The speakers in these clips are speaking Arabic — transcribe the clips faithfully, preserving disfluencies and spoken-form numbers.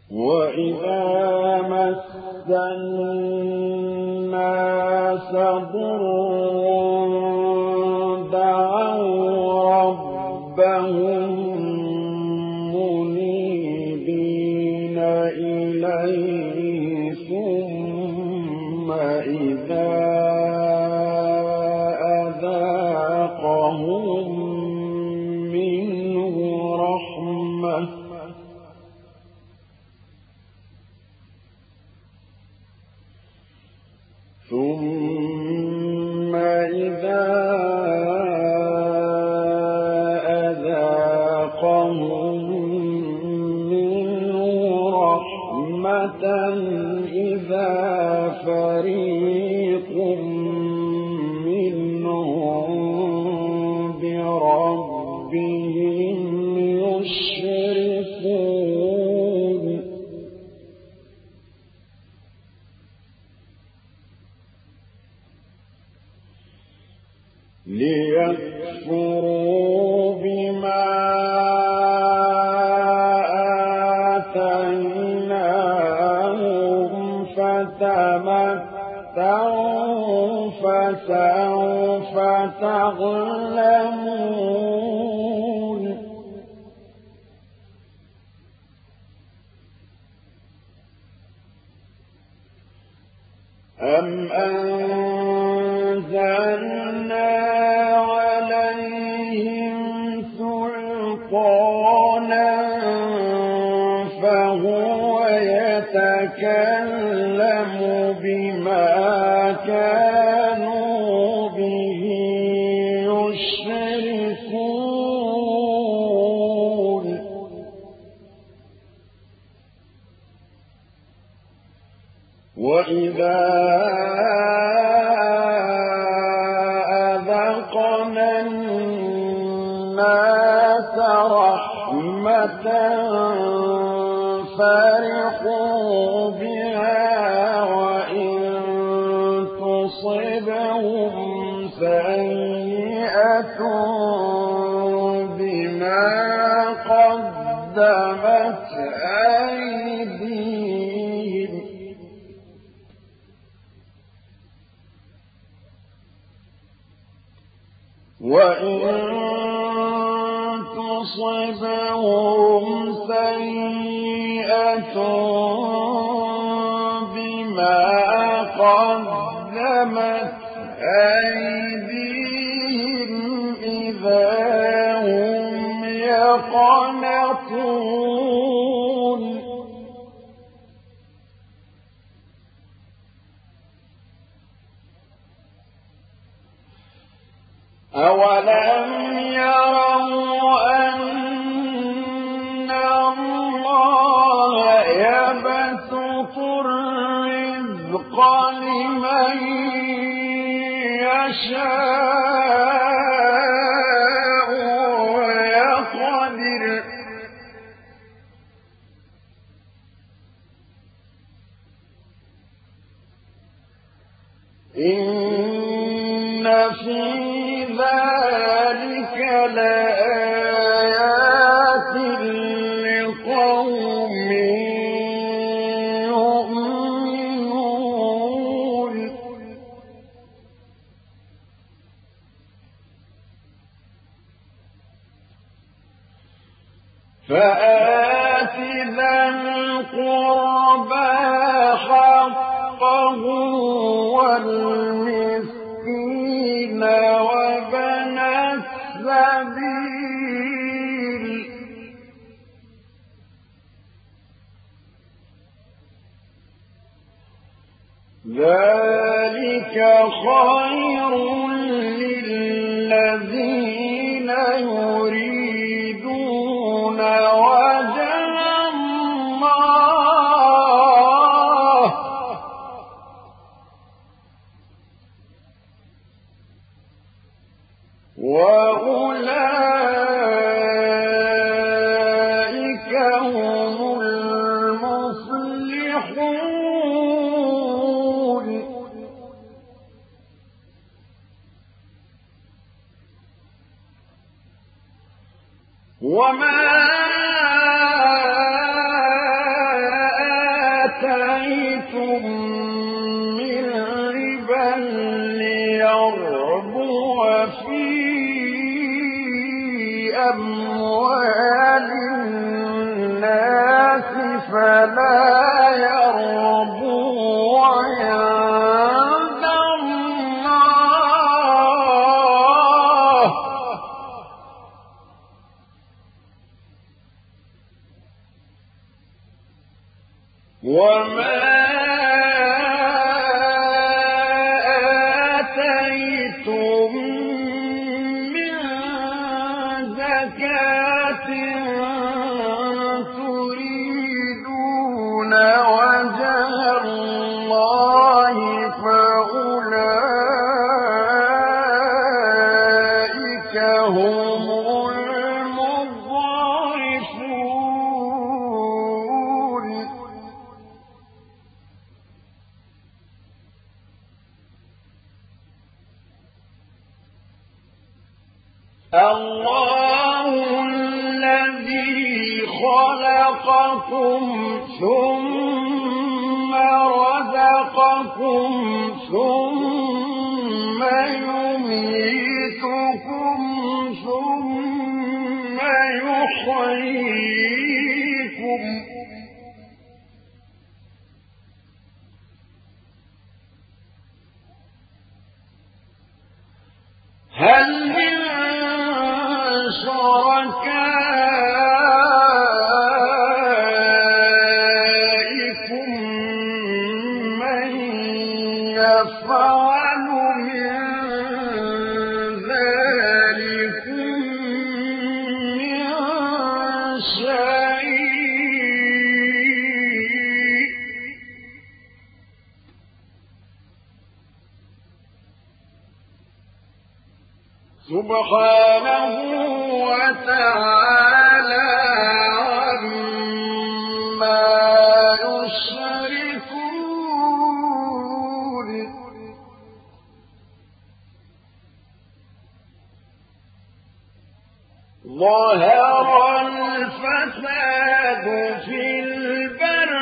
وإذا مس الناس ضر دعوا ربهم منيبين إليه ثم إذا أذاقهم منه رحمة ثم إذا أذاقهم منه رحمة إذا فريق منهم بربهم يشركون ليكفروا بما آتيناهم فتمتعوا فسوف تعلمون أم أنزلنا عليهم سلطانا فهو يتكلم بما كانوا به يشركون وإذا أذقنا الناس رحمة فرحوا بها وإن تصبهم سيئة بما قدمت أيديهم وإن تصبهم سيئة بما قدمت أيديهم إذا هم يقنطون أولم يروا أن الله يبسط الرزق لمن يشاء ويقدر إن في ذلك لآيات لقوم يؤمنون فآت ذا القربى حقه والمسكين وابن السبيل ذلك خير للذين يريدون وجه الله وأولئك هم المفلحون وما آتيتم من ربا ليربو في أموال الناس فلا يربو عند الله وما آتيتم من زكاة تريدون وجه الله فأولئك هم المضعفون. الله الذي خلقكم ثم رزقكم ثم يميتكم ثم يحييكم هل من شركائكم من يفعل من ذلك من شيء سبحانه وتعالى عما يشركون. ظهر الفساد في البر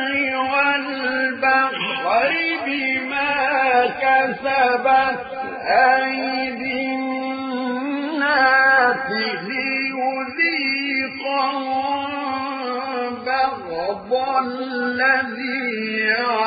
والبحر بما كسبت أيدي الناس ليذيقهم بعض الذي